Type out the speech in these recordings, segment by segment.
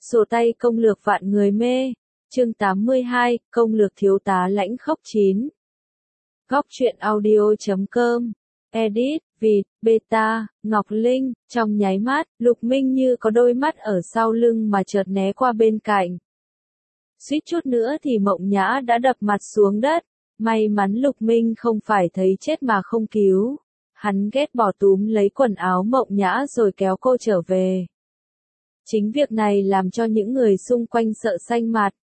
Sổ tay công lược vạn người mê. Chương 82, công lược thiếu tá lãnh khốc 9. Góc truyện audio.com. Edit, Vịt, Beta, Ngọc Linh, trong nháy mắt, Lục Minh như có đôi mắt ở sau lưng mà chợt né qua bên cạnh. Suýt chút nữa thì Mộng Nhã đã đập mặt xuống đất, may mắn Lục Minh không phải thấy chết mà không cứu. Hắn ghét bỏ túm lấy quần áo Mộng Nhã rồi kéo cô trở về. Chính việc này làm cho những người xung quanh sợ xanh mặt.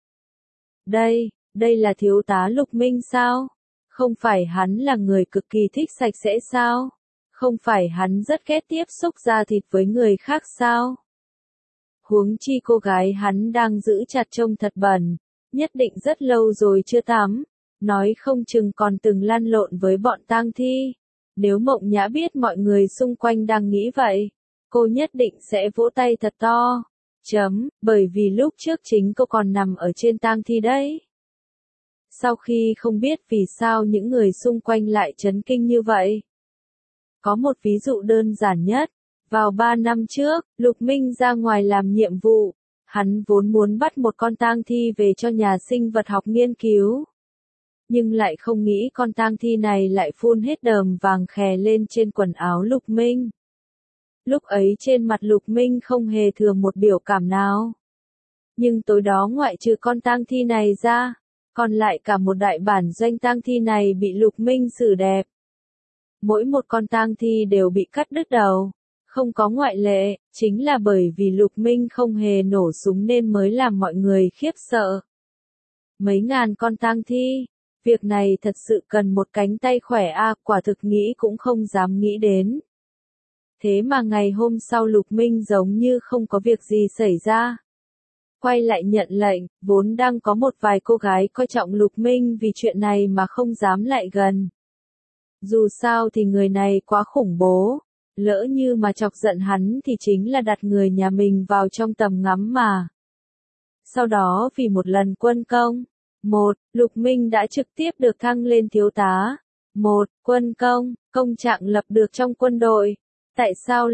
Đây là thiếu tá Lục Minh sao? Không phải hắn là người cực kỳ thích sạch sẽ sao? Không phải hắn rất ghét tiếp xúc da thịt với người khác sao? Huống chi cô gái hắn đang giữ chặt trông thật bẩn, nhất định rất lâu rồi chưa tắm, nói không chừng còn từng lăn lộn với bọn tang thi. Nếu Mộng Nhã biết mọi người xung quanh đang nghĩ vậy, cô nhất định sẽ vỗ tay thật to. Bởi vì lúc trước chính cô còn nằm ở trên tang thi đấy. Sau khi không biết vì sao những người xung quanh lại chấn kinh như vậy. Có một ví dụ đơn giản nhất. Vào 3 năm trước, Lục Minh ra ngoài làm nhiệm vụ. Hắn vốn muốn bắt một con tang thi về cho nhà sinh vật học nghiên cứu. Nhưng lại không nghĩ con tang thi này lại phun hết đờm vàng khè lên trên quần áo Lục Minh. Lúc ấy trên mặt Lục Minh không hề thừa một biểu cảm nào. Nhưng tối đó ngoại trừ con tang thi này ra, còn lại cả một đại bản doanh tang thi này bị Lục Minh xử đẹp. Mỗi một con tang thi đều bị cắt đứt đầu, không có ngoại lệ, chính là bởi vì Lục Minh không hề nổ súng nên mới làm mọi người khiếp sợ. Mấy ngàn con tang thi, việc này thật sự cần một cánh tay khỏe quả thực nghĩ cũng không dám nghĩ đến. Thế mà ngày hôm sau Lục Minh giống như không có việc gì xảy ra. Quay lại nhận lệnh, vốn đang có một vài cô gái coi trọng Lục Minh vì chuyện này mà không dám lại gần. Dù sao thì người này quá khủng bố, lỡ như mà chọc giận hắn thì chính là đặt người nhà mình vào trong tầm ngắm mà. Sau đó vì một lần quân công, Lục Minh đã trực tiếp được thăng lên thiếu tá. Quân công, công trạng lập được trong quân đội. Tại sao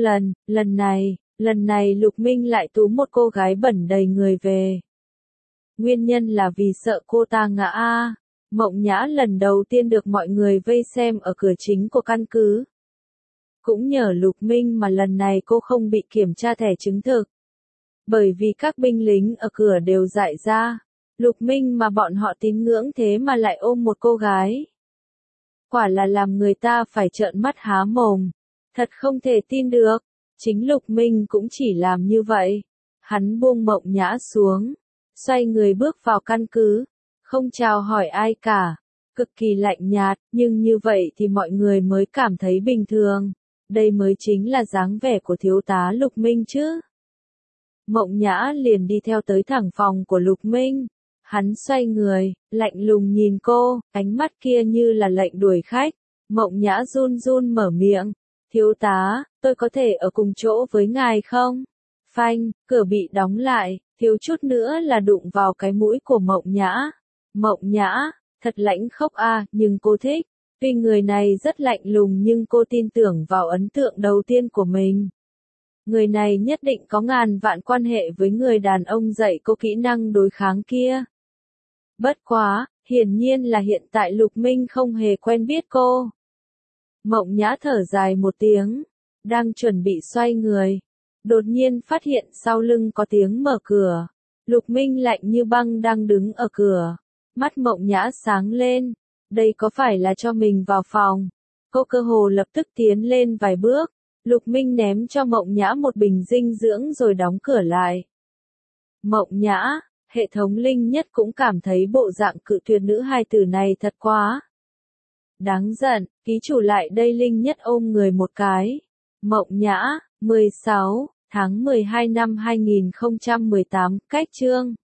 lần này Lục Minh lại túm một cô gái bẩn đầy người về? Nguyên nhân là vì sợ cô ta ngã. Mộng Nhã lần đầu tiên được mọi người vây xem ở cửa chính của căn cứ. Cũng nhờ Lục Minh mà lần này cô không bị kiểm tra thẻ chứng thực. Bởi vì các binh lính ở cửa đều dại ra. Lục Minh mà bọn họ tín ngưỡng thế mà lại ôm một cô gái. Quả là làm người ta phải trợn mắt há mồm. Thật không thể tin được. Chính Lục Minh cũng chỉ làm như vậy. Hắn buông Mộng Nhã xuống. Xoay người bước vào căn cứ. Không chào hỏi ai cả. Cực kỳ lạnh nhạt. Nhưng như vậy thì mọi người mới cảm thấy bình thường. Đây mới chính là dáng vẻ của thiếu tá Lục Minh chứ. Mộng Nhã liền đi theo tới thẳng phòng của Lục Minh. Hắn xoay người, lạnh lùng nhìn cô, ánh mắt kia như là lệnh đuổi khách. Mộng Nhã run run mở miệng. Thiếu tá, tôi có thể ở cùng chỗ với ngài không? Phanh, cửa bị đóng lại, thiếu chút nữa là đụng vào cái mũi của Mộng Nhã. Mộng Nhã, thật lãnh khốc nhưng cô thích. Tuy người này rất lạnh lùng nhưng cô tin tưởng vào ấn tượng đầu tiên của mình. Người này nhất định có ngàn vạn quan hệ với người đàn ông dạy cô kỹ năng đối kháng kia. Bất quá, hiển nhiên là hiện tại Lục Minh không hề quen biết cô. Mộng Nhã thở dài một tiếng, đang chuẩn bị xoay người. Đột nhiên phát hiện sau lưng có tiếng mở cửa. Lục Minh lạnh như băng đang đứng ở cửa. Mắt Mộng Nhã sáng lên. Đây có phải là cho mình vào phòng? Cô cơ hồ lập tức tiến lên vài bước. Lục Minh ném cho Mộng Nhã một bình dinh dưỡng rồi đóng cửa lại. Mộng Nhã, hệ thống linh nhất cũng cảm thấy bộ dạng cự tuyệt nữ hai từ này thật quá. Đáng giận, ký chủ lại đây linh nhất ôm người một cái. Mộng Nhã, 16, tháng 12 năm 2018, cách chương.